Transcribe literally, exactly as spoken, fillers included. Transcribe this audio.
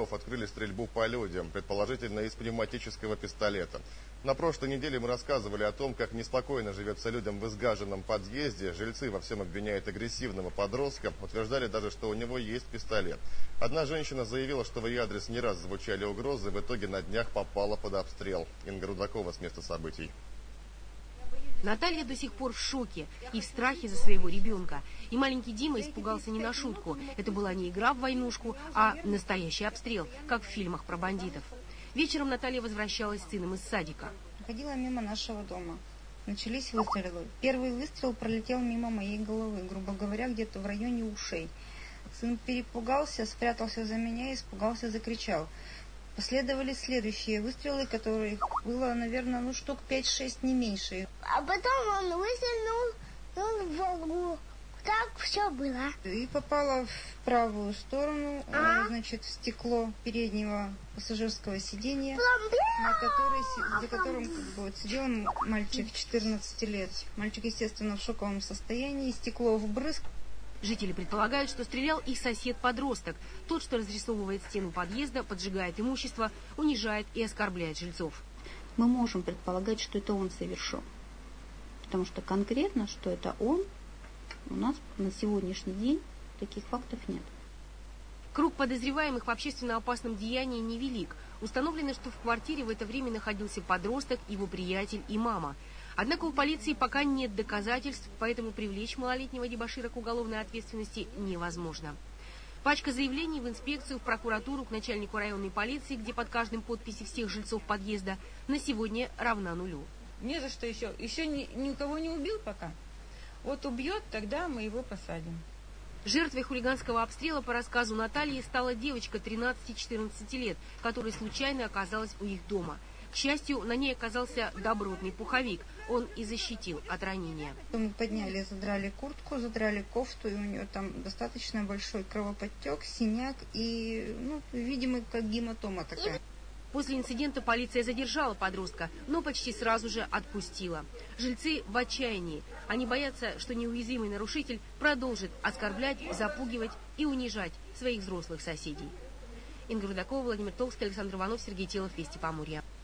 силовиков открыли стрельбу по людям, предположительно из пневматического пистолета. На прошлой неделе мы рассказывали о том, как неспокойно живется людям в изгаженном подъезде. Жильцы во всем обвиняют агрессивного подростка, утверждали даже, что у него есть пистолет. Одна женщина заявила, что в ее адрес не раз звучали угрозы, в итоге на днях попала под обстрел. Инга Рудакова с места событий. Наталья до сих пор в шоке и в страхе за своего ребенка. И маленький Дима испугался не на шутку. Это была не игра в войнушку, а настоящий обстрел, как в фильмах про бандитов. Вечером Наталья возвращалась с сыном из садика. Проходила мимо нашего дома. Начались выстрелы. Первый выстрел пролетел мимо моей головы, грубо говоря, где-то в районе ушей. Сын перепугался, спрятался за меня, испугался, закричал. Последовали следующие выстрелы, которых было, наверное, ну штук пять-шесть, не меньше. А потом он выстрелил, он в Волгу. Так все было. И попала в правую сторону, а? значит, в стекло переднего пассажирского сиденья, на которой, за которым как бы, вот, сидел мальчик четырнадцати лет. Мальчик, естественно, в шоковом состоянии, стекло вбрызг. Жители предполагают, что стрелял их сосед-подросток. Тот, что разрисовывает стену подъезда, поджигает имущество, унижает и оскорбляет жильцов. Мы можем предполагать, что это он совершил. Потому что конкретно, что это он, у нас на сегодняшний день таких фактов нет. Круг подозреваемых в общественно опасном деянии невелик. Установлено, что в квартире в это время находился подросток, его приятель и мама. Однако у полиции пока нет доказательств, поэтому привлечь малолетнего дебошира к уголовной ответственности невозможно. Пачка заявлений в инспекцию, в прокуратуру, к начальнику районной полиции, где под каждым подписи всех жильцов подъезда, на сегодня равна нулю. Не за что еще. Еще ни, никого не убил пока. Вот убьет, тогда мы его посадим. Жертвой хулиганского обстрела, по рассказу Натальи, стала девочка тринадцати-четырнадцати лет, которая случайно оказалась у их дома. К счастью, на ней оказался добротный пуховик. Он и защитил от ранения. Мы подняли, задрали куртку, задрали кофту, и у нее там достаточно большой кровоподтек, синяк и, ну, видимо, как гематома такая. После инцидента полиция задержала подростка, но почти сразу же отпустила. Жильцы в отчаянии. Они боятся, что неуязвимый нарушитель продолжит оскорблять, запугивать и унижать своих взрослых соседей. Инга Рудакова, Владимир Толстой, Александр Иванов, Сергей Телов, Вести Поморья.